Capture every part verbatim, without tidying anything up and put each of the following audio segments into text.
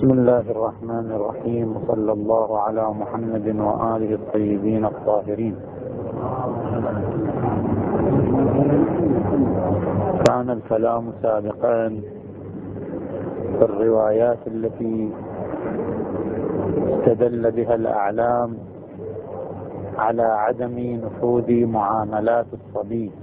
بسم الله الرحمن الرحيم، وصلى الله على محمد وآله الطيبين الطاهرين. كان الكلام سابقا في الروايات التي استدل بها الأعلام على عدم نفوذ معاملات الصبي،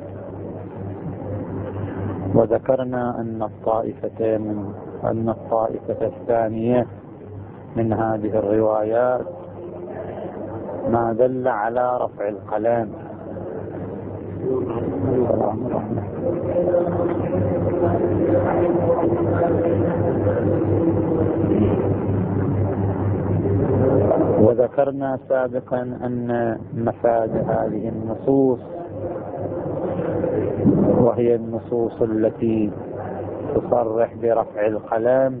وذكرنا أن الطائفة من أن الطائفة الثانية من هذه الروايات ما دل على رفع القلم. وذكرنا سابقا أن مفاد هذه النصوص، وهي النصوص التي تصرح برفع القلم،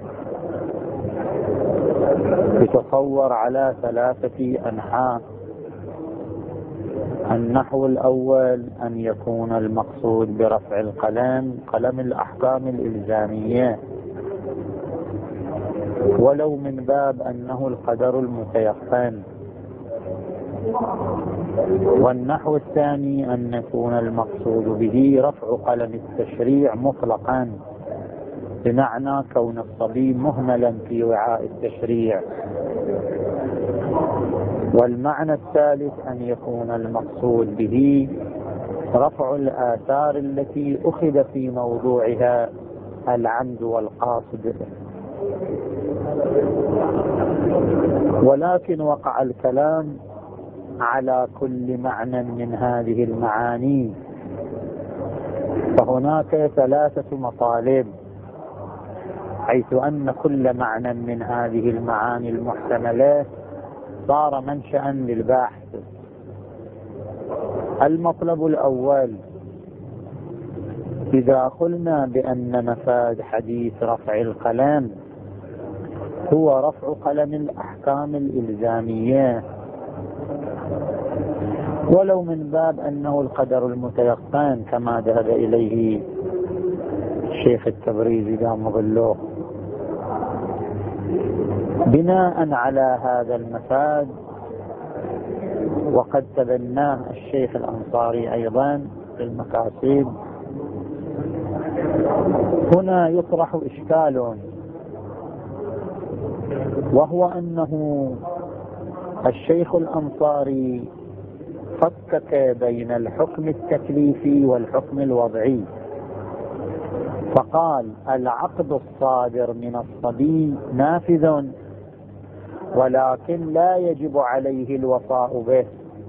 يتصور على ثلاثة أنحاء. النحو الأول أن يكون المقصود برفع القلم قلم الأحكام الإلزامية، ولو من باب أنه القدر المتيقن. والنحو الثاني أن يكون المقصود به رفع قلم التشريع مطلقا، بمعنى كون الصبي مهملا في وعاء التشريع. والمعنى الثالث أن يكون المقصود به رفع الآثار التي أخذ في موضوعها العمد والقاصد. ولكن وقع الكلام على كل معنى من هذه المعاني، فهناك ثلاثة مطالب، حيث أن كل معنى من هذه المعاني المحتملة صار منشأ للباحث. المطلب الأول: إذا قلنا بأن مفاد حديث رفع القلم هو رفع قلم الأحكام الإلزامية، ولو من باب أنه القدر المتيقن كما ذهب إليه الشيخ التبريزي دام ظله، بناء على هذا المفاد، وقد تبناه الشيخ الأنصاري أيضا في المكاسب، هنا يطرح إشكال، وهو أنه الشيخ الأنصاري فكك بين الحكم التكليفي والحكم الوضعي، فقال العقد الصادر من الصبي نافذ، ولكن لا يجب عليه الوفاء به،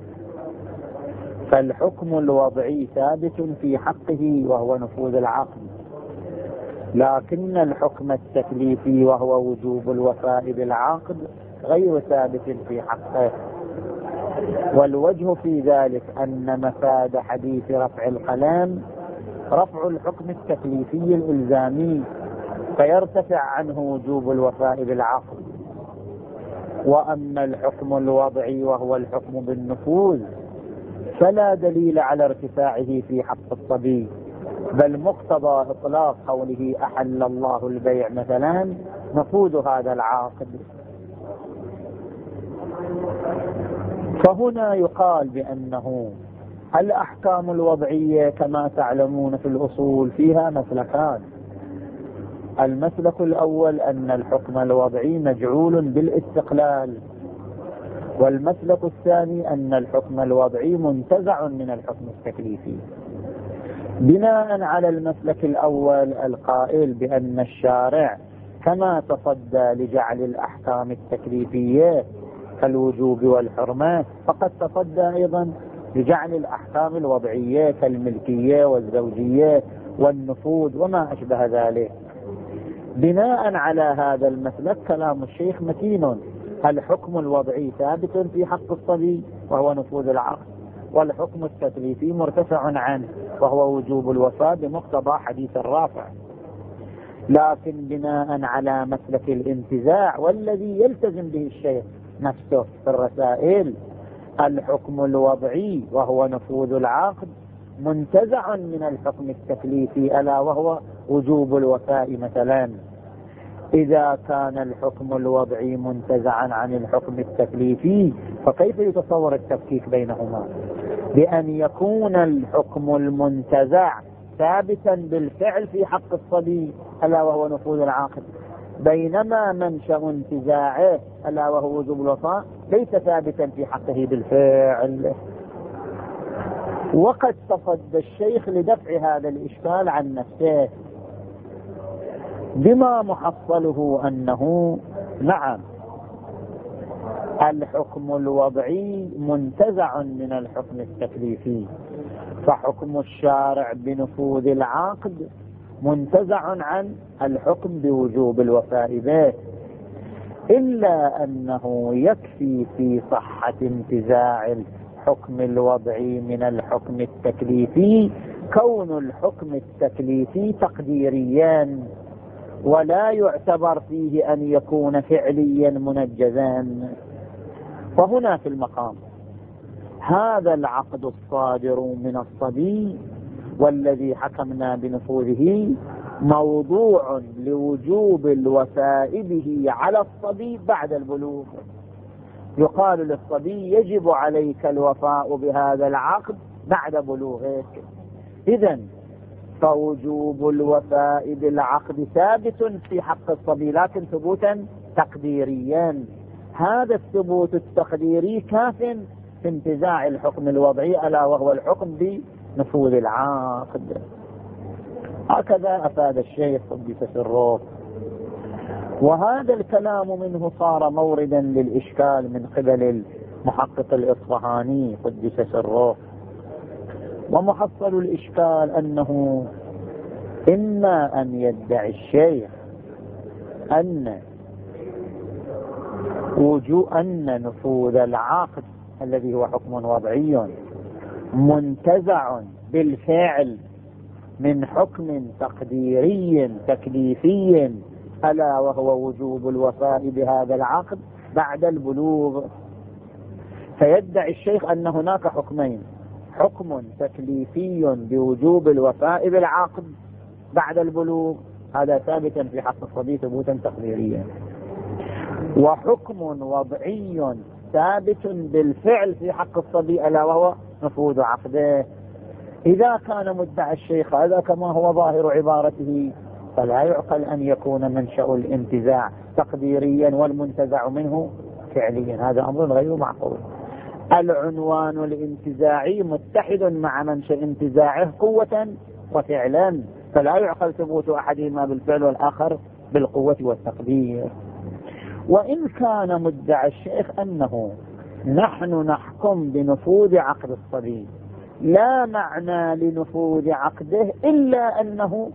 فالحكم الوضعي ثابت في حقه وهو نفوذ العقد، لكن الحكم التكليفي وهو وجوب الوفاء بالعقد غير ثابت في حقه. والوجه في ذلك أن مفاد حديث رفع القلم رفع الحكم التكليفي الإلزامي، فيرتفع عنه وجوب الوفاء بالعقد. وأما الحكم الوضعي وهو الحكم بالنفوذ فلا دليل على ارتفاعه في حق الصبي، بل مقتضى إطلاق قوله أحل الله البيع مثلا نفوذ هذا العقد. فهنا يقال بأنه الأحكام الوضعية كما تعلمون في الأصول فيها مسلكان. المسلك الأول أن الحكم الوضعي مجعول بالاستقلال، والمسلك الثاني أن الحكم الوضعي منتزع من الحكم التكليفي. بناء على المسلك الأول القائل بأن الشارع كما تصدى لجعل الأحكام التكليفية كالوجوب والحرمة، فقد تصدى أيضا لجعل الأحكام الوضعية كالملكية والزوجية والنفوذ وما أشبه ذلك. بناء على هذا المسلك كلام الشيخ متين، الحكم الوضعي ثابت في حق الصبي وهو نفوذ العقد، والحكم التكليفي مرتفع عنه وهو وجوب الوفاء بمقتضى حديث الرافع. لكن بناء على مسلك الانتزاع والذي يلتزم به الشيخ نفسه في الرسائل، الحكم الوضعي وهو نفوذ العقد منتزع من الحكم التكليفي، ألا وهو وجوب الوفاء مثلا. إذا كان الحكم الوضعي منتزعا عن الحكم التكليفي فكيف يتصور التفكيك بينهما؟ بأن يكون الحكم المنتزع ثابتا بالفعل في حق الصبي ألا وهو نفوذ العاقل، بينما منشأ انتزاعه ألا وهو وجوب الوفاء ليس ثابتا في حقه بالفعل. وقد تصدى الشيخ لدفع هذا الإشكال عن نفسه بما محصله أنه نعم الحكم الوضعي منتزع من الحكم التكليفي، فحكم الشارع بنفوذ العقد منتزع عن الحكم بوجوب الوفاء به، إلا أنه يكفي في صحة انتزاع الحكم الوضعي من الحكم التكليفي كون الحكم التكليفي تقديريا ولا يعتبر فيه أن يكون فعليا منجزا. فهنا في المقام هذا العقد الصادر من الصبي والذي حكمنا بنفوذه موضوع لوجوب الوفاء به على الصبي بعد البلوغ. يقال للصبي يجب عليك الوفاء بهذا العقد بعد بلوغك. إذن فوجوب الوفاء بالعقد ثابت في حق الصبي لكن ثبوتا تقديريا. هذا الثبوت التقديري كاف في انتزاع الحكم الوضعي ألا وهو الحكم بنفوذ العقد. هكذا أفاد الشيخ قدس سره، وهذا الكلام منه صار موردا للإشكال من قبل المحقق الإصفهاني قدس سره. ومحصل الإشكال أنه إما أن يدعي الشيخ أن وجوب أن نفوذ العقد الذي هو حكم وضعي منتزع بالفعل من حكم تقديري تكليفي ألا وهو وجوب الوفاء بهذا العقد بعد البلوغ. فيدعي الشيخ أن هناك حكمين، حكم تكليفي بوجوب الوفاء بالعقد بعد البلوغ هذا ثابتا في حق الصبي ثبوتا تقديريا، وحكم وضعي ثابت بالفعل في حق الصبي ألا وهو نفوذ عقده. إذا كان مدعي الشيخ هذا كما هو ظاهر عبارته فلا يعقل أن يكون منشأ الانتزاع تقديريا والمنتزع منه فعليا، هذا أمر غير معقول. العنوان الانتزاعي متحد مع منشأ انتزاعه قوة وفعلا، فلا يعقل ثبوت أحدهما بالفعل والآخر بالقوة والتقدير. وإن كان مدعي الشيخ أنه نحن نحكم بنفوذ عقد الصبي لا معنى لنفوذ عقده إلا أنه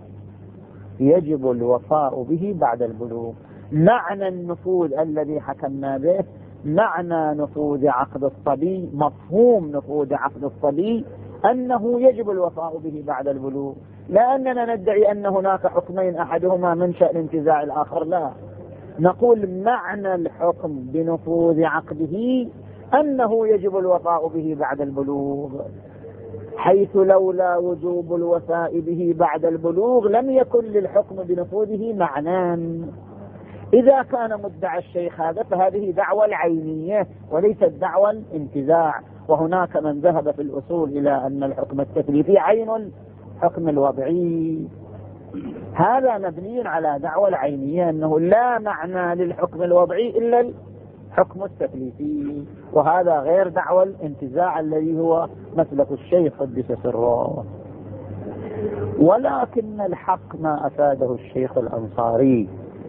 يجب الوفاء به بعد البلوغ، معنى النفوذ الذي حكمنا به معنى نفوذ عقد الصبي، مفهوم نفوذ عقد الصبي أنه يجب الوفاء به بعد البلوغ، لا أننا ندعي أن هناك حكمين أحدهما منشأ الانتزاع الآخر، لا، نقول معنى الحكم بنفوذ عقده أنه يجب الوفاء به بعد البلوغ، حيث لولا وجوب الوفاء به بعد البلوغ لم يكن للحكم بنفوذه معنى. إذا كان مدعى الشيخ هذا فهذه دعوة العينية وليست دعوة الانتزاع، وهناك من ذهب في الأصول إلى أن الحكم التكليفي عين الحكم الوضعي. هذا مبني على دعوة العينية أنه لا معنى للحكم الوضعي إلا الحكم التكليفي، وهذا غير دعوة الانتزاع الذي هو مسلك الشيخ قدس سره. ولكن الحق ما أفاده الشيخ الأنصاري،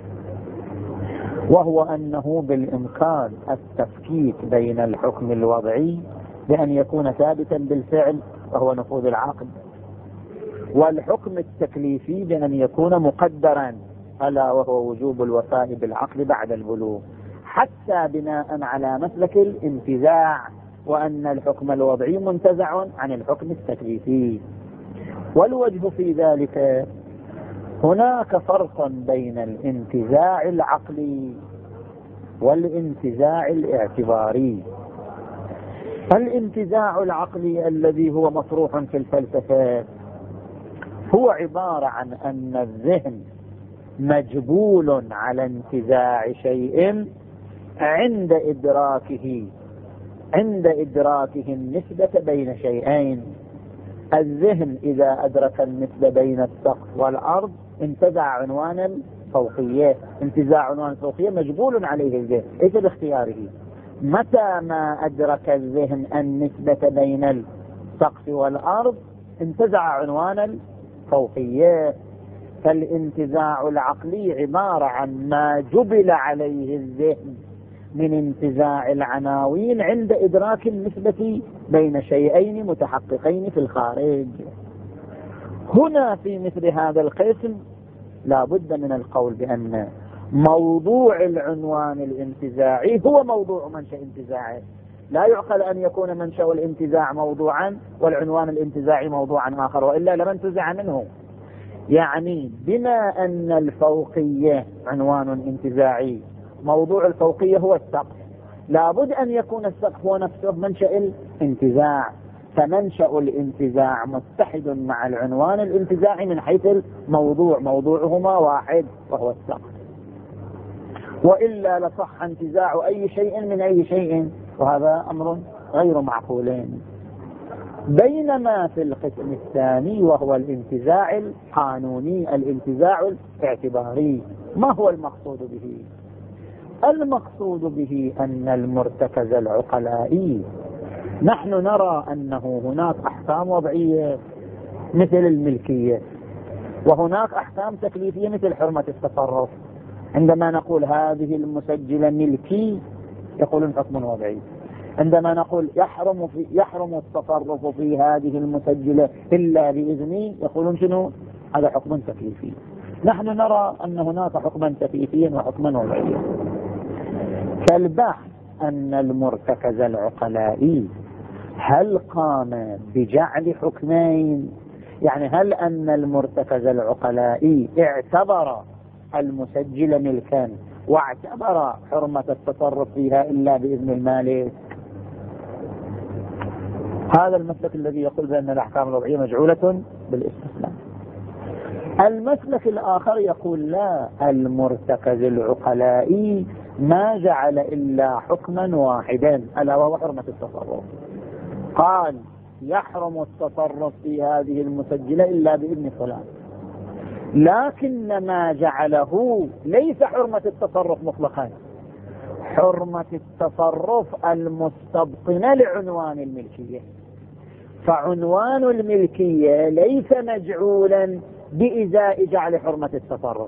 وهو أنه بالإمكان التفكيك بين الحكم الوضعي بأن يكون ثابتا بالفعل وهو نفوذ العقد، والحكم التكليفي بأن يكون مقدرا ألا وهو وجوب الوفاء بالعقد بعد البلوغ، حتى بناء على مسلك الانتزاع وأن الحكم الوضعي منتزع عن الحكم التكليفي. والوجه في ذلك هناك فرق بين الانتزاع العقلي والانتزاع الاعتباري. الانتزاع العقلي الذي هو مطروح في الفلسفة هو عبارة عن أن الذهن مجبول على انتزاع شيء عند إدراكه عند إدراكه النسبة بين شيئين. الذهن إذا أدرك النسبة بين السقف والأرض انتزع عنوان الفوقية. انتزاع عنوان الفوقية مجبول عليه الذهن ليس باختياره. متى ما أدرك الذهن النسبة بين السقف والأرض انتزع عنوان الفوقية. فالانتزاع العقلي عبارة عن ما جبل عليه الذهن من انتزاع العناوين عند إدراك النسبة بين شيئين متحققين في الخارج. هنا في مثل هذا القسم لا بد من القول بأن موضوع العنوان الانتزاعي هو موضوع منشأ انتزاعه. لا يعقل أن يكون منشأ الانتزاع موضوعا والعنوان الانتزاعي موضوعا آخر، وإلا لم انتزع منه. يعني بما أن الفوقية عنوان انتزاعي، موضوع الفوقية هو السقف، لابد أن يكون السقف هو نفسه منشأ الانتزاع. فمنشأ الانتزاع متحد مع العنوان الانتزاعي من حيث الموضوع، موضوعهما واحد وهو السقف، وإلا لصح انتزاع أي شيء من أي شيء، وهذا أمر غير معقول. بينما في القسم الثاني وهو الانتزاع القانوني، الانتزاع الاعتباري، ما هو المقصود به؟ المقصود به أن المرتكز العقلائي نحن نرى أنه هناك أحكام وضعية مثل الملكية، وهناك أحكام تكليفية مثل حرمة التصرف. عندما نقول هذه المسجلة ملكي يقولون حكم وضعي. عندما نقول يحرم في يحرم التصرف في هذه المسجلة إلا بإذني يقولون شنو؟ هذا حكم تكليفي. نحن نرى أن هناك حكما تكليفيا وحكما وضعيا. فالبحث أن المرتكز العقلائي هل قام بجعل حكمين؟ يعني هل أن المرتكز العقلائي اعتبر المسجل ملكا واعتبر حرمة التصرف فيها إلا بإذن المالك؟ هذا المسلك الذي يقول بأن الأحكام الوضعية مجعولة بالاستثناء. المسلك الآخر يقول لا، المرتكز العقلائي ما جعل إلا حكما واحدا ألا وهو حرمة التصرف. قال يحرم التصرف في هذه المسجلة إلا بإذن فلان، لكن ما جعله ليس حرمة التصرف مطلقا، حرمة التصرف المستبطنة لعنوان الملكية. فعنوان الملكية ليس مجعولا بإزاء جعل حرمة التصرف،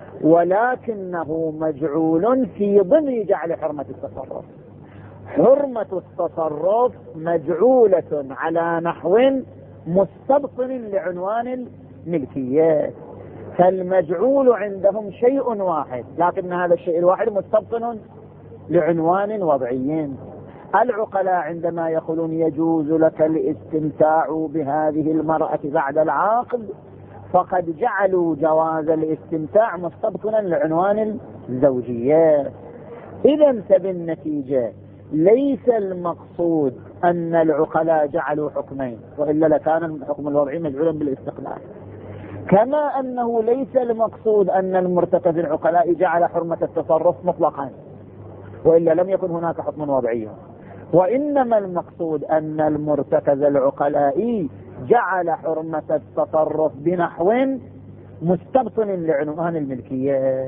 ولكنه مجعول في ضمن جعل حرمة التصرف. حرمة التصرف مجعولة على نحو مستبطن لعنوان الملكية، فالمجعول عندهم شيء واحد، لكن هذا الشيء الواحد مستبطن لعنوان وضعي. العقلاء عندما يقولون يجوز لك الاستمتاع بهذه المرأة بعد العقد، فقد جعلوا جواز الاستمتاع مستبطنا لعنوان الزوجية. إذا فبالنتيجة ليس المقصود أن العقلاء جعلوا حكمين، وإلا لكان الحكم الوضعي مجعولا بالاستقلال. كما أنه ليس المقصود أن المرتكز العقلاء جعل حرمة التصرف مطلقا، وإلا لم يكن هناك حكم وضعي. وإنما المقصود أن المرتكز العقلاء جعل حرمة التصرف بنحو مستبطن لعنوان الملكية.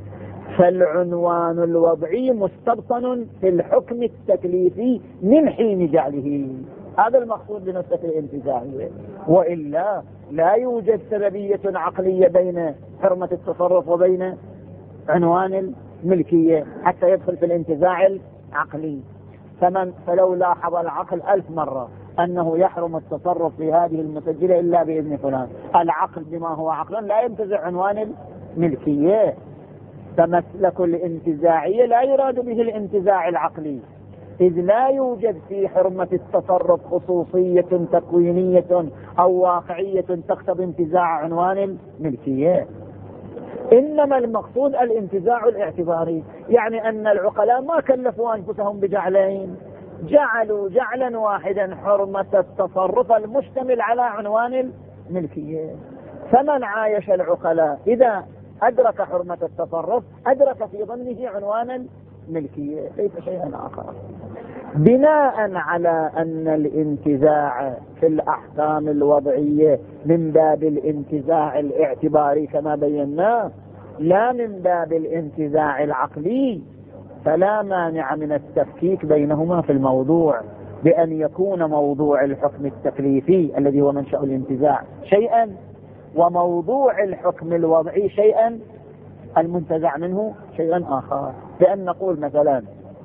فالعنوان الوضعي مستبطن في الحكم التكليفي من حين جعله. هذا المقصود بنسبة الانتزاعية، وإلا لا يوجد سببية عقلية بين حرمة التصرف وبين عنوان الملكية حتى يدخل في الانتزاع العقلي. فمن فلو لاحظ العقل ألف مرة أنه يحرم التصرف في هذه المسجلة إلا بإذن فلان، العقل بما هو عقل لا ينتزع عنوان الملكية. فمسلك الانتزاعية لا يراد به الانتزاع العقلي، إذ لا يوجد في حرمة التصرف خصوصية تكوينية أو واقعية تقتضي انتزاع عنوان الملكية. إنما المقصود الانتزاع الاعتباري، يعني أن العقلاء ما كلفوا أنفسهم بجعلين، جعلوا جعلا واحدا حرمة التصرف المشتمل على عنوان الملكية. فمن عايش العقلاء إذا أدرك حرمة التصرف، أدرك في ضمنه عنوان الملكية، ليس شيئا آخر. بناء على أن الانتزاع في الأحكام الوضعية من باب الانتزاع الاعتباري كما بينا، لا من باب الانتزاع العقلي، فلا مانع من التفكيك بينهما في الموضوع، بأن يكون موضوع الحكم التكليفي الذي هو منشأ الانتزاع شيئا، وموضوع الحكم الوضعي شيئا، المنتزع منه شيئا آخر. بأن نقول مثلا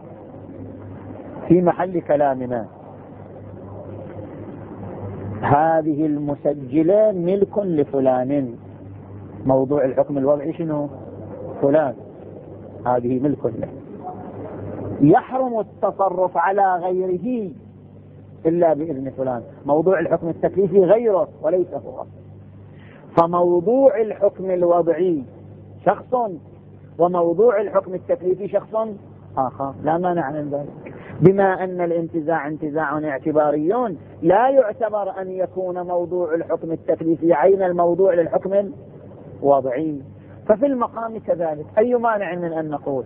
في محل كلامنا هذه المسجلة ملك لفلان، موضوع الحكم الوضعي شنو؟ فلان، هذه ملك له، يحرم التصرف على غيره إلا بإذن فلان. موضوع الحكم التكليفي غيره وليس هو. فموضوع الحكم الوضعي شخص، وموضوع الحكم التكليفي شخص آخر، لا مانع من ذلك. بما أن الانتزاع انتزاع اعتباري، لا يعتبر أن يكون موضوع الحكم التكليفي عين الموضوع للحكم الوضعي. ففي المقام كذلك، أي مانع من أن نقول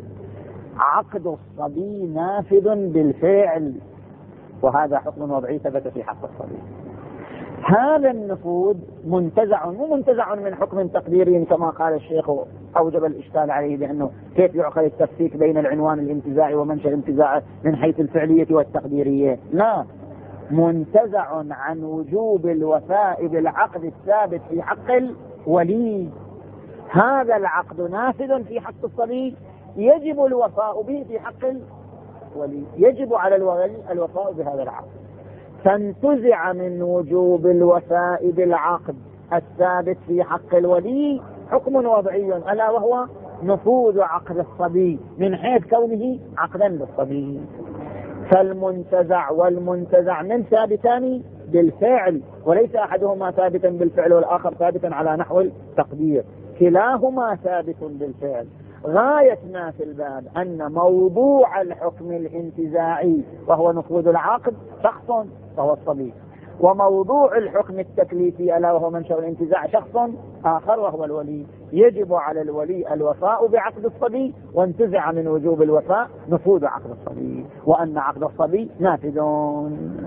عقد الصبي نافذ بالفعل، وهذا حكم وضعي ثبت في حق الصبي. هذا النفوذ منتزع، مو منتزع من حكم تقديري كما قال الشيخ أوجب الإشكال عليه بأنه كيف يعقل التفكيك بين العنوان الانتزاعي ومنشأ الانتزاع من حيث الفعلية والتقديرية، لا، منتزع عن وجوب الوفاء بالعقد الثابت في حق الولي. هذا العقد نافذ في حق الصبي، يجب الوفاء به في حق الولي، يجب على الولي الوفاء بهذا العقد. فانتزع من وجوب الوفاء بالعقد الثابت في حق الولي حكم وضعي، ألا وهو نفوذ عقد الصبي من حيث كونه عقدا للصبي. فالمنتزع والمنتزع من ثابتان بالفعل، وليس أحدهما ثابتا بالفعل والآخر ثابتا على نحو التقدير، كلاهما ثابت بالفعل. غاية ما في الباب أن موضوع الحكم الانتزاعي وهو نفوذ العقد شخص وهو الصبي، وموضوع الحكم التكليفي ألا وهو منشأ الانتزاع شخص آخر وهو الولي. يجب على الولي الوفاء بعقد الصبي، وانتزع من وجوب الوفاء نفوذ عقد الصبي، وأن عقد الصبي نافذون.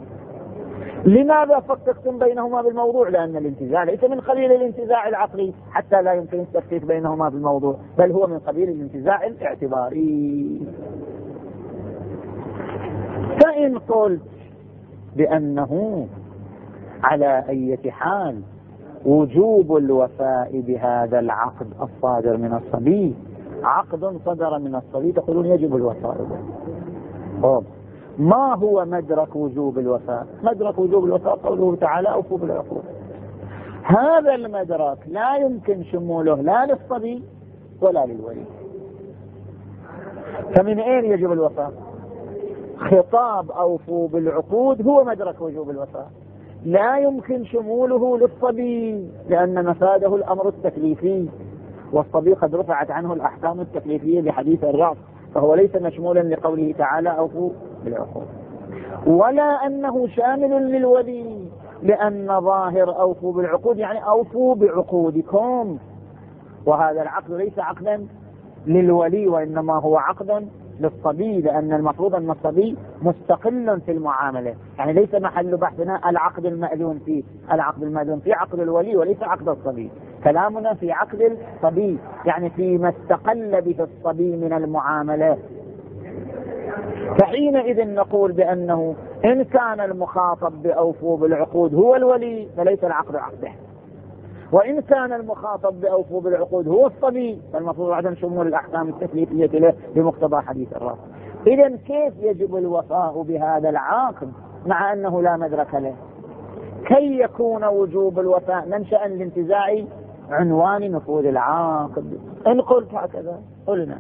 لماذا فككتم بينهما بالموضوع؟ لأن الانتزاع ليس من قبيل الانتزاع العقلي حتى لا يمكن التفكيك بينهما بالموضوع، بل هو من قبيل الانتزاع الاعتباري. فإن قلت بأنه على أي حال وجوب الوفاء بهذا العقد الصادر من الصبي عقد صدر من الصبي، تقولون يجب الوفاء به. ما هو مدرك وجوب الوفاء؟ مدرك وجوب الوفاء قوله تعالى أوفوا بالعقود. هذا المدرك لا يمكن شموله لا للصبي ولا للولي. فمن أين يجب الوفاء؟ خطاب أوفوا بالعقود هو مدرك وجوب الوفاء، لا يمكن شموله للصبي لأن مفاده الأمر التكليفي، والصبي قد رفعت عنه الأحكام التكليفية بحديث الرأس، فهو ليس مشمولا لقوله تعالى أوفوا بالعقود. ولا أنه شامل للولي، لأن ظاهر أوفوا بالعقود يعني أوفوا بعقودكم، وهذا العقد ليس عقدا للولي وإنما هو عقد للصبي، لأن المفروض أن الصبي مستقل في المعاملة، يعني ليس محل بحثنا العقد المأذون فيه، العقد المأذون فيه عقد الولي وليس عقد الصبي. كلامنا في عقد الصبي، يعني فيما استقل به الصبي من المعاملة. فحينئذ نقول بأنه إن كان المخاطب بأوفوا بالعقود هو الولي فليس العقد عقده، وإن كان المخاطب بأوفوا بالعقود هو الصبي فالمفروض عدم شمول الأحكام التكليفية له بمقتضى حديث الرأس. إذن كيف يجب الوفاء بهذا العقد مع أنه لا مدرك له؟ كي يكون وجوب الوفاء منشأ لانتزاع عنوان نفوذ العقد. إن قلت هكذا قلنا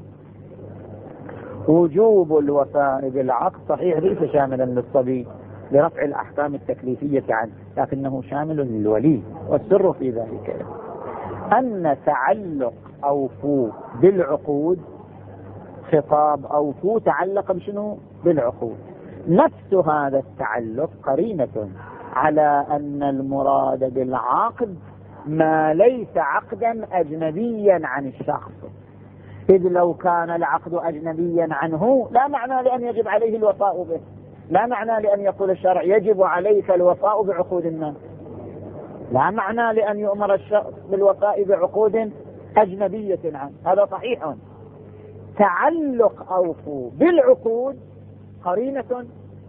وجوب الوفاء بالعقد صحيح ليس شاملا للصبي لرفع الأحكام التكليفية عنه، لكنه شامل للولي. والسر في ذلك أن تعلق أوفوا بالعقود، خطاب أوفوا تعلق بشنو؟ بالعقود. نفس هذا التعلق قرينة على أن المراد بالعقد ما ليس عقدا أجنبيا عن الشخص، إذ لو كان العقد أجنبيا عنه لا معنى لأن يجب عليه الوفاء به، لا معنى لأن يقول الشرع يجب عليك الوفاء بعقود الناس، لا معنى لأن يؤمر الشخص بالوفاء بعقود أجنبية عنه. هذا صحيح. تعلق أوفوا بالعقود قرينة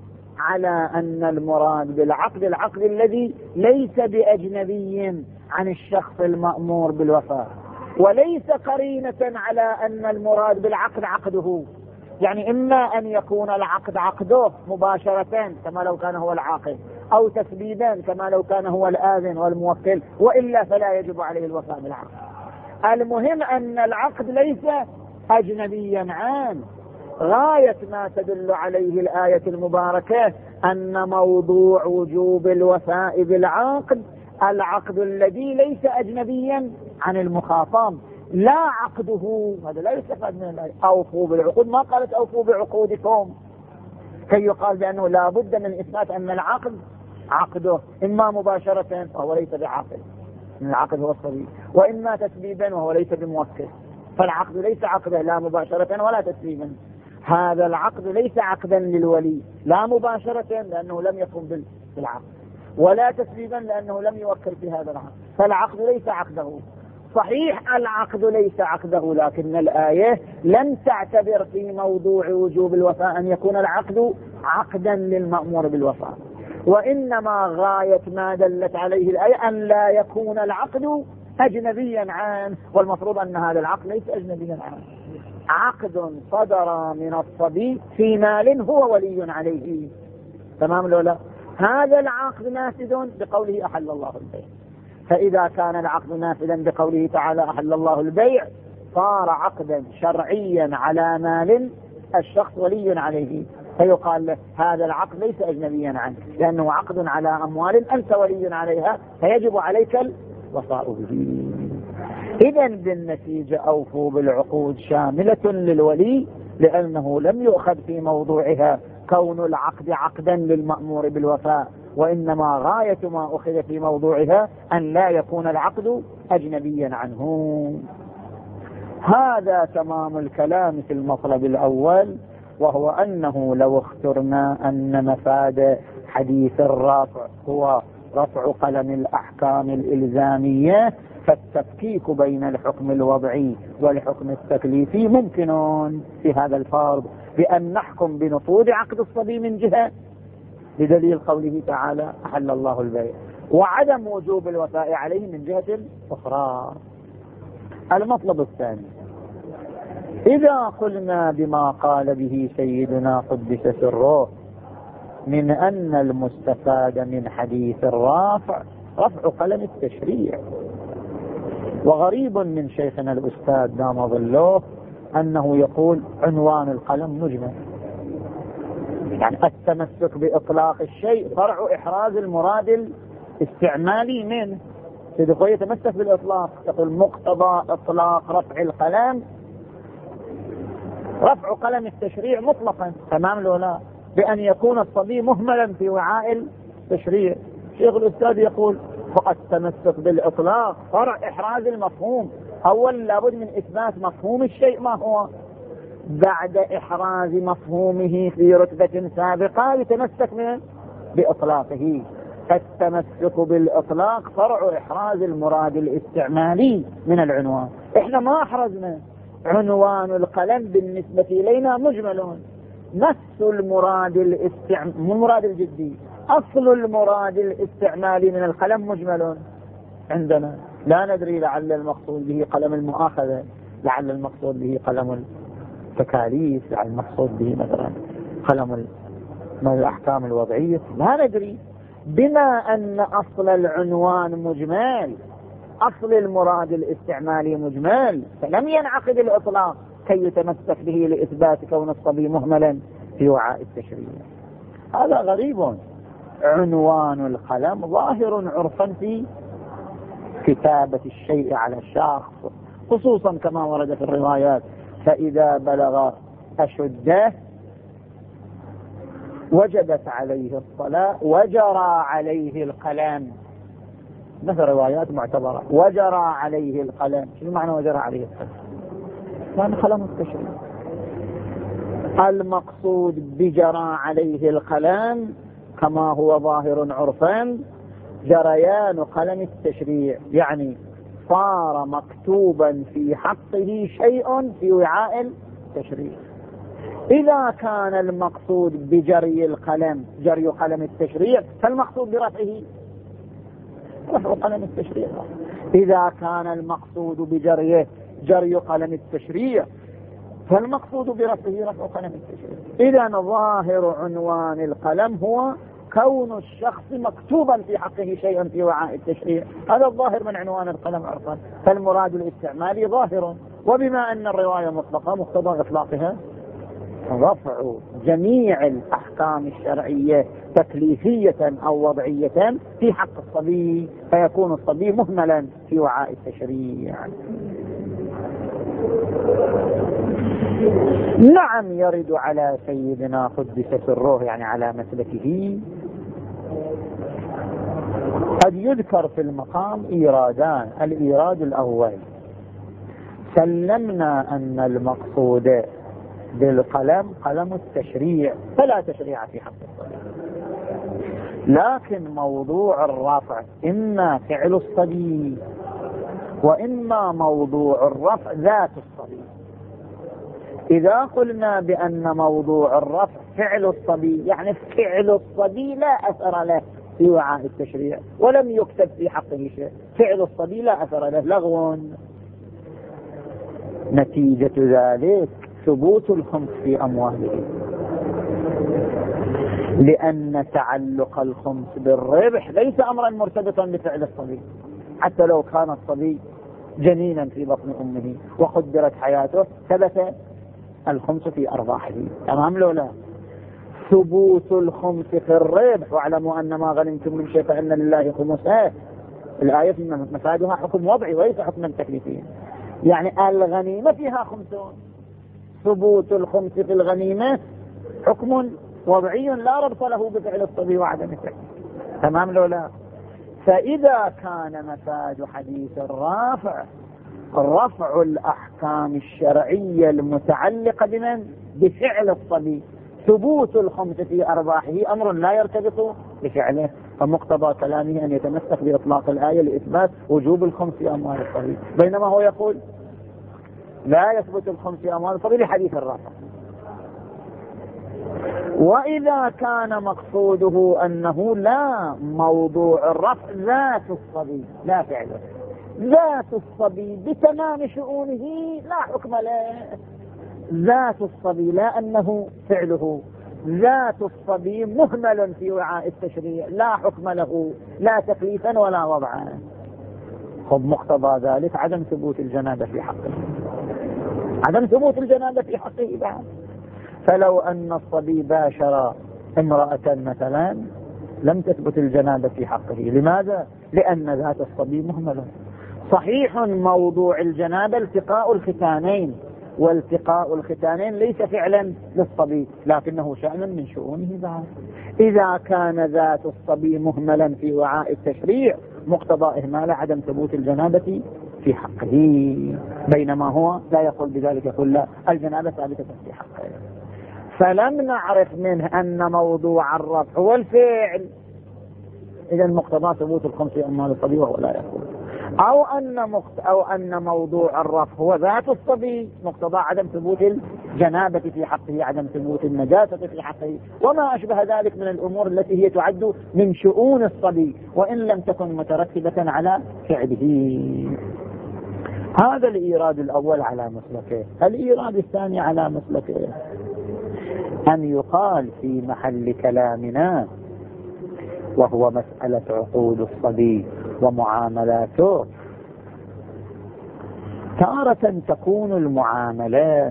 على أن المراد بالعقد العقد الذي ليس بأجنبي عن الشخص المأمور بالوفاء، وليس قرينة على أن المراد بالعقد عقده. يعني إما أن يكون العقد عقده مباشرة كما لو كان هو العاقد، أو تسبيبا كما لو كان هو الآذن والموكل، وإلا فلا يجب عليه الوفاء بالعقد. المهم أن العقد ليس أجنبيا عنه. غاية ما تدل عليه الآية المباركة أن موضوع وجوب الوفاء بالعقد العقد الذي ليس أجنبيا عن المخاطب، لا عقده. هذا لا يستفاد من الآية. أوفوا بالعقود، ما قالت أوفوا بعقودكم كي يقال بأنه لا بد من إثبات أن العقد عقده إما مباشرة وهو ليس بعقد، العقد هو الصبي، وإما تسبيبا وهو ليس بموكل. فالعقد ليس عقدا لا مباشرة ولا تسبيبا. هذا العقد ليس عقدا للولي لا مباشرة لأنه لم يقم بالعقد، ولا تسبيبا لأنه لم يوكل في هذا العقد، فالعقد ليس عقده. صحيح العقد ليس عقده، لكن الآية لم تعتبر في موضوع وجوب الوفاء أن يكون العقد عقدا للمأمور بالوفاء، وإنما غاية ما دلت عليه الآية أن لا يكون العقد أجنبيا عنه، والمفروض أن هذا العقد ليس أجنبيا عنه. عقد صدر من الصبي في مال هو ولي عليه، تمام لو لا؟ هذا العقد نافذ بقوله أحل الله البيع. فإذا كان العقد نافذا بقوله تعالى أحل الله البيع صار عقدا شرعيا على مال الشخص ولي عليه، فيقال له هذا العقد ليس أجنبيا عنه لأنه عقد على أموال أنت ولي عليها فيجب عليك الوفاء به. إذن بالنتيجة أوفوا بالعقود شاملة للولي، لأنه لم يؤخذ في موضوعها كون العقد عقدا للمأمور بالوفاء، وإنما غاية ما أخذ في موضوعها أن لا يكون العقد أجنبيا عنه. هذا تمام الكلام في المطلب الأول، وهو أنه لو اخترنا أن مفاد حديث الرافع هو رفع قلم الأحكام الإلزامية، فالتفكيك بين الحكم الوضعي والحكم التكليفي ممكن في هذا الفرض بأن نحكم بنفوذ عقد الصبي من جهة بدليل قوله تعالى أحل الله البيع، وعدم وجوب الوفاء عليه من جهة أخرى. المطلب الثاني، إذا قلنا بما قال به سيدنا قدس سره من أن المستفاد من حديث الرافع رفع قلم التشريع، وغريب من شيخنا الأستاذ دام ظله أنه يقول عنوان القلم مجمل، يعني التمسك بإطلاق الشيء فرع إحراز المراد الاستعمالي منه. سيدخل يتمسك بالإطلاق، يقول مقتضى إطلاق رفع القلم رفع قلم التشريع مطلقا، تمام لو لا؟ بأن يكون الصبي مهملا في وعاء التشريع. شيخ الأستاذ يقول التمسك بالإطلاق فرع إحراز المفهوم. أول لابد من إثبات مفهوم الشيء ما هو، بعد إحراز مفهومه في رتبة سابقة يتمسك من بإطلاقه. التمسك بالإطلاق فرع إحراز المراد الاستعمالي من العنوان. إحنا ما أحرزنا عنوان القلم، بالنسبة إلينا مجمل. نفس المراد الاستعمالي المراد الجدي، أصل المراد الاستعمالي من القلم مجمل عندنا، لا ندري لعل المقصود به قلم المؤاخذة، لعل المقصود به قلم التكاليف، لعل المقصود به مثلا قلم الأحكام الوضعية، لا ندري. بما أن أصل العنوان مجمل، أصل المراد الاستعمالي مجمل، فلم ينعقد الإطلاق كي يتمسك به لإثبات كون الصبي مهملا في وعاء التشريع. هذا غريب. عنوان القلم ظاهر عرفا في كتابة الشيء على الشخص، خصوصا كما ورد في الروايات فإذا بلغ أشده وجبت عليه الصلاة وجرى عليه القلم. مثل روايات معتبرة. وجرى عليه القلم، شنو معنى وجرى عليه القلم؟ يعني قلم التشريع. المقصود بجرى عليه القلم كما هو ظاهر عرفا جريان قلم التشريع، يعني صار مكتوبا في حقه شيء في وعاء التشريع. إذا كان المقصود بجري القلم جري قلم التشريع فالمقصود برفعه رفع قلم التشريع. إذا كان المقصود بجريه جري قلم التشريع فالمقصود برفعه رفع قلم التشريع. إذا ظاهر عنوان القلم هو كون الشخص مكتوبا في حقه شيء في وعاء التشريع، هذا الظاهر من عنوان القلم عرفا، فالمراد الاستعمالي ظاهر. وبما أن الرواية مطلقة مقتضى إطلاقها رفع جميع الأحكام الشرعية تكليفية أو وضعية في حق الصبي، فيكون الصبي مهملا في وعاء التشريع. نعم يرد على سيدنا قدس سره، يعني على مسلكه، قد يذكر في المقام إيرادان. الإيراد الأول: سلمنا أن المقصود بالقلم قلم التشريع فلا تشريع في حق الصبي، لكن موضوع الرفع إما فعل الصبي وإما موضوع الرفع ذات الصبي. إذا قلنا بأن موضوع الرفع فعل الصبي، يعني فعل الصبي لا أثر له في وعاء التشريع ولم يكتب في حقه شيء، فعل الصبي لا أثر له، لغو. نتيجة ذلك ثبوت الخمس في أمواله، لأن تعلق الخمس بالربح ليس أمرا مرتبطا بفعل الصبي، حتى لو كان الصبي جنينا في بطن أمه وقدرت حياته ثبت الخمس في أرباحه، تمام لو لا؟ ثبوت الخمس في الربح، واعلموا أن ما غنمتم من شيء فإن لله خمسه، الآية في مفادها حكم وضعي وليس حكما تكليفيا، يعني الغنيمة فيها خمسون. ثبوت الخمس في الغنيمة حكم وضعي لا ربط له بفعل الصبي وعدم التكليف، تمام لو لا؟ فإذا كان مفاد حديث الرافع رفع الأحكام الشرعية المتعلقة بمن؟ بفعل الصبي، ثبوت الخمس في أرباحه أمر لا يرتبط بفعله، فمقتضى كلامه أن يتمسك بإطلاق الآية لإثبات وجوب الخمس في أموال الصبي، بينما هو يقول لا يثبت الخمس في أموال الصبي لحديث الرافع. وإذا كان مقصوده أنه لا موضوع الرفع ذات الصبي لا فعله، ذات الصبي بتمام شؤونه لا حكم له، ذات الصبي لا أنه فعله، ذات الصبي مهمل في وعاء التشريع لا حكم له لا تكليفا ولا وضعا. خب مقتضى ذلك عدم ثبوت الجنابة في حقه، عدم ثبوت الجنابة في حقه بعد. فلو أن الصبي باشر امرأة مثلا لم تثبت الجنابة في حقه، لماذا؟ لأن ذات الصبي مهمل. صحيح موضوع الجنابة التقاء الختانين، والتقاء الختانين ليس فعلا للصبي لكنه شأن من شؤونه بعد. إذا كان ذات الصبي مهملا في وعاء التشريع مقتضى إهمال عدم ثبوت الجنابة في حقه، بينما هو لا يقول بذلك، يقول لا الجنابة ثابتة في حقه. فلم نعرف منه أن موضوع الرفع هو الفعل، إذا مقتضى ثبوت الخمس في أموال الصبي وهو لا يقول، أو أن مقت... أو أن موضوع الرفع هو ذات الصبي مقتضى عدم ثبوت الجنابة في حقه، عدم ثبوت النجاسة في حقه، وما أشبه ذلك من الأمور التي هي تعد من شؤون الصبي وإن لم تكن مترتبة على فعله. هذا الإيراد الأول على مسلكه. الإيراد الثاني على مسلكه أن يقال في محل كلامنا، وهو مسألة عقود الصبي ومعاملاته، تارة تكون المعاملات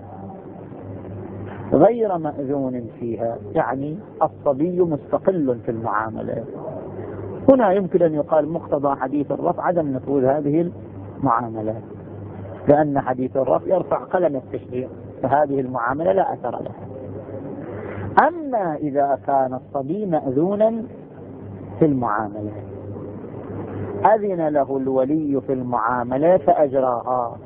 غير مأذون فيها، يعني الصبي مستقل في المعاملات. هنا يمكن أن يقال مقتضى حديث الرفع عدم نفوذ هذه المعاملات، لأن حديث الرفع يرفع قلم التشريع، فهذه المعاملة لا أثر لها. أما إذا كان الصبي مأذونا في المعاملة أذن له الولي في المعاملة فأجراها.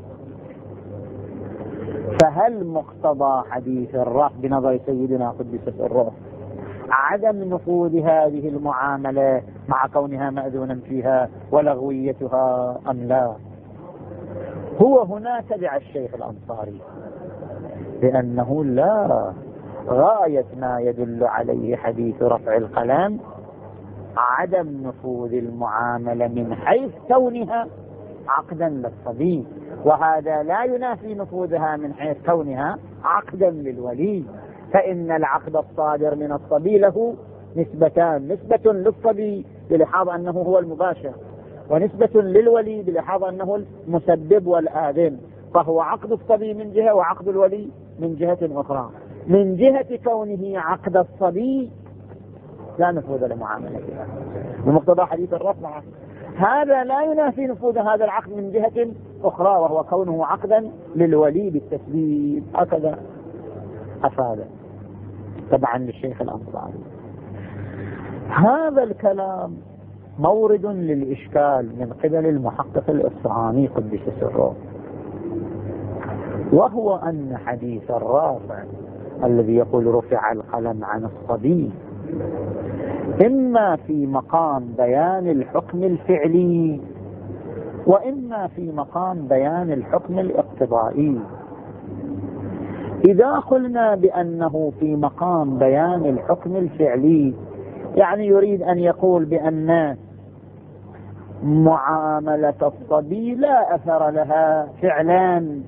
فهل مقتضى حديث الرفع بنظر سيدنا قدس سره عدم نفوذ هذه المعاملة مع كونها مأذونا فيها ولغويتها أم لا؟ هو هنا تبع الشيخ الأنصاري، لأنه لا، غاية ما يدل عليه حديث رفع القلم عدم نفوذ المعاملة من حيث كونها عقدا للصبي، وهذا لا ينافي نفوذها من حيث كونها عقدا للولي، فإن العقد الصادر من الصبي له نسبتان، نسبة للصبي بلحاظ أنه هو المباشر، ونسبة للولي بلحاظ أنه المسبب والآذن، فهو عقد الصبي من جهة وعقد الولي من جهة أخرى. من جهة كونه عقد الصبي لا نفوذ لمعاملتها بمقتضى حديث الرفع، هذا لا ينافي نفوذ هذا العقد من جهة أخرى وهو كونه عقدا للولي بالتسبيب. هكذا أفاد طبعا للشيخ الأنصاري. هذا الكلام مورد للإشكال من قبل المحقق الإصفهاني قدس سره، وهو أن حديث الرافع الذي يقول رفع القلم عن الصبي إما في مقام بيان الحكم الفعلي وإما في مقام بيان الحكم الاقتضائي. إذا قلنا بأنه في مقام بيان الحكم الفعلي يعني يريد أن يقول بأن معاملة الصبي لا أثر لها فعلا،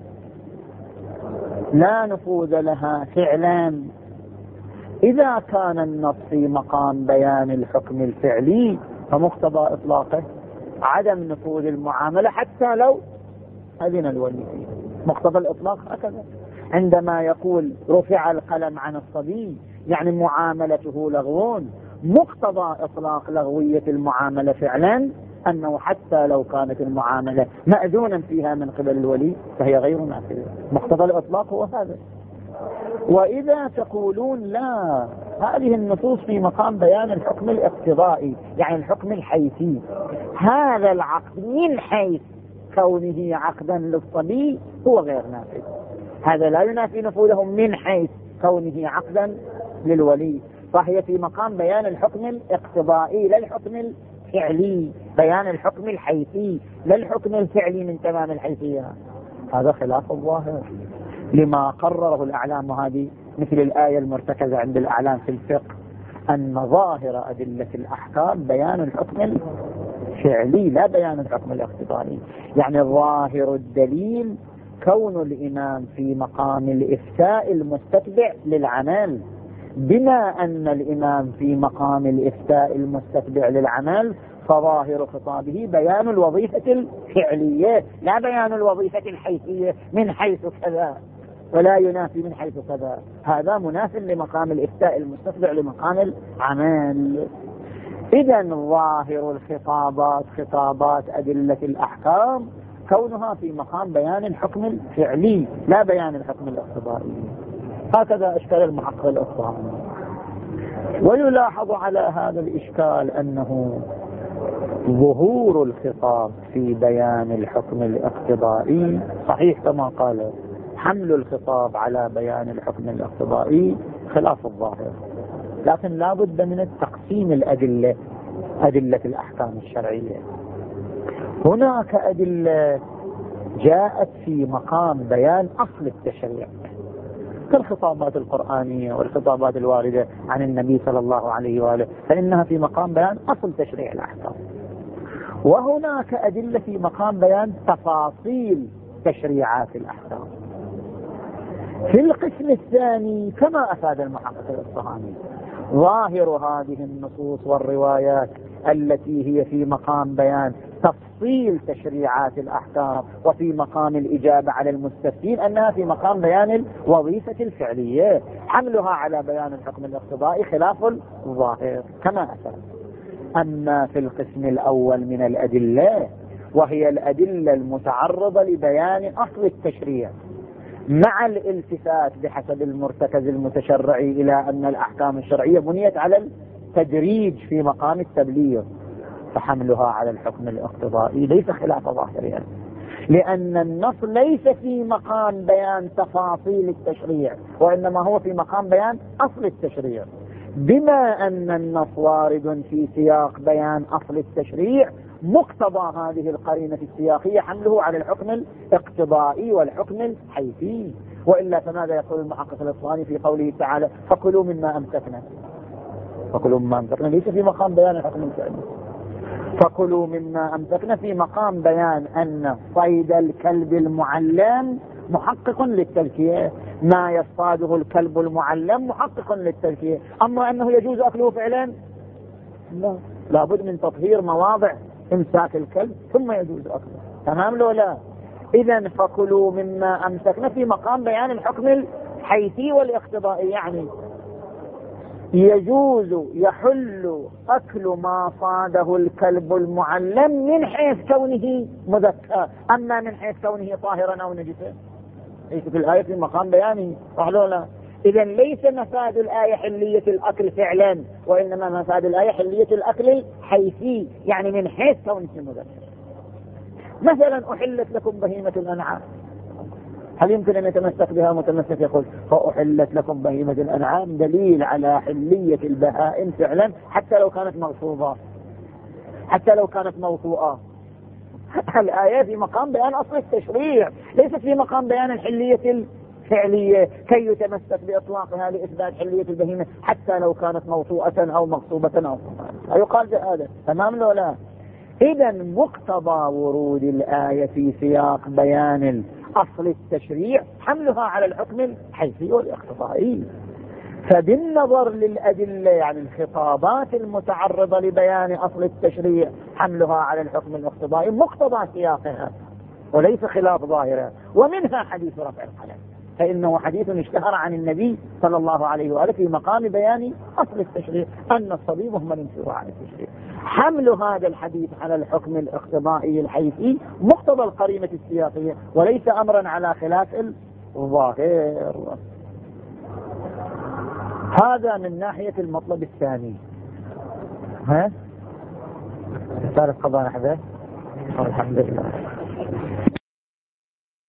لا نفوذ لها فعلا. إذا كان النص في مقام بيان الحكم الفعلي فمقتضى إطلاقه عدم نفوذ المعاملة حتى لو أذن الولي فيه، مقتضى الإطلاق هكذا. عندما يقول رفع القلم عن الصبي يعني معاملته لغو، مقتضى إطلاق لغوية المعاملة فعلا أنه حتى لو كانت المعاملة مأذونا فيها من قبل الولي فهي غير نافذة، مقتضى الإطلاق هو هذا. وإذا تقولون لا، هذه النصوص في مقام بيان الحكم الاقتضائي يعني الحكم الحيثي، هذا العقد من حيث كونه عقدا للصبي هو غير نافذ، هذا لا ينافي نفوذه من حيث كونه عقدا للولي، فهي في مقام بيان الحكم الاقتضائي لا الحكم الفعلي، بيان الحكم الحيثي لا الحكم الفعلي من تمام الحيثية. هذا خلاف الظاهر لما قرره الأعلام، وهذه مثل الآية المرتكزة عند الأعلام في الفقه أن ظاهر أدلة الأحكام بيان الحكم الفعلي لا بيان الحكم الاقتضائي، يعني ظاهر الدليل كون الإمام في مقام الإفتاء المستتبع للعمل، بما أن الإمام في مقام الإفتاء المستتبع للعمل فظاهر خطابه بيان الوظيفة الفعلية لا بيان الوظيفة الحيثية من حيث كذا ولا ينافي من حيث كذا، هذا مناف لمقام الإفتاء المستتبع لمقام العمل. إذن ظاهر الخطابات خطابات أدلة الأحكام كونها في مقام بيان الحكم الفعلي لا بيان الحكم الاقتضائي. هكذا اشكال المحقق الإصفهاني. ويلاحظ على هذا الإشكال أنه ظهور الخطاب في بيان الحكم الاقتضائي صحيح كما قال، حمل الخطاب على بيان الحكم الاقتضائي خلاف الظاهر، لكن لا بد من التقسيم الأدلة، أدلة الأحكام الشرعية. هناك أدلة جاءت في مقام بيان أصل التشريع كالخطابات القرآنية والخطابات الواردة عن النبي صلى الله عليه وآله، فإنها في مقام بيان أصل تشريع الأحكام. وهناك أدلة في مقام بيان تفاصيل تشريعات الأحكام. في القسم الثاني كما أفاد المحقق الإصفهاني ظاهر هذه النصوص والروايات التي هي في مقام بيان تفصيل تشريعات الأحكام وفي مقام الإجابة على المستفتين أنها في مقام بيان الوظيفة الفعلية، حملها على بيان الحكم الاقتضائي خلاف الظاهر كما أفاد. أما في القسم الأول من الأدلة وهي الأدلة المتعرضة لبيان أصل التشريع مع الالتفات بحسب المرتكز المتشرعي إلى أن الأحكام الشرعية بنيت على التدريج في مقام التبليغ، فحملها على الحكم الاقتضائي ليس خلاف ظاهريا، لأن النص ليس في مقام بيان تفاصيل التشريع، وإنما هو في مقام بيان أصل التشريع. بما أن النص وارد في سياق بيان أصل التشريع، مقتضى هذه القرينة السياقية حمله على الحكم الاقتضائي والحكم الحيثي. وإلا فماذا يقول المحقق الإصفهاني في قوله تعالى فكلوا مما أمسكنا؟ فكلوا مما أمسكنا ليس في مقام بيان الحكم الفعلي. فكلوا مما أمسكنا في مقام بيان أن صيد الكلب المعلم محقق للتزكية، ما يصطاده الكلب المعلم محقق للتزكية. أما أنه يجوز أكله فعلا لا، لابد من تطهير مواضع امساك الكلب ثم يجوز أكله. تمام لو لا؟ إذن فكلوا مما أمسكنا في مقام بيان الحكم الحيثي والاقتضائي، يعني يجوز يحل أكل ما صاده الكلب المعلم من حيث كونه مذكى، أما من حيث كونه طاهرا أو نجسا ليس في الآية في مقام بيانه. لا، إذن ليس مفاد الآية حلية الأكل فعلا، وإنما مفاد الآية حلية الأكل الحيثي، يعني من حيث كونه مذكى. مثلا أحلت لكم بهيمة الأنعام، هل يمكن أن يتمسك بها متمسك يقول فأحلت لكم بهيمة الأنعام دليل على حلية البهائم فعلا حتى لو كانت مغصوبة، حتى لو كانت موطوءة. الآية في مقام بيان أصل التشريع، ليست في مقام بيان الحلية الفعلية كي يتمسك بإطلاقها لإثبات حلية البهيمة حتى لو كانت موطوءة أو مغصوبة أو يقال بهذا. تمام لو لا؟ إذن مقتضى ورود الآية في سياق بيان أصل التشريع حملها على الحكم الحيثي والاقتضائي. فبالنظر للأدلة يعني الخطابات المتعرضة لبيان أصل التشريع حملها على الحكم الاقتضائي مقتضى سياقها وليس خلاف ظاهرها. ومنها حديث رفع القلم، فإنه حديث اشتهر عن النبي صلى الله عليه وآله في مقام بيان أصل التشريع أن الصبي مهمل فيه عن التشريع. حمل هذا الحديث على الحكم الاقتضائي الحيثي مقتضى القرينة السياقية وليس أمرا على خلاف الظاهر. هذا من ناحية المطلب الثاني. ها؟ رسالة قضاء نحبه الحمد لله.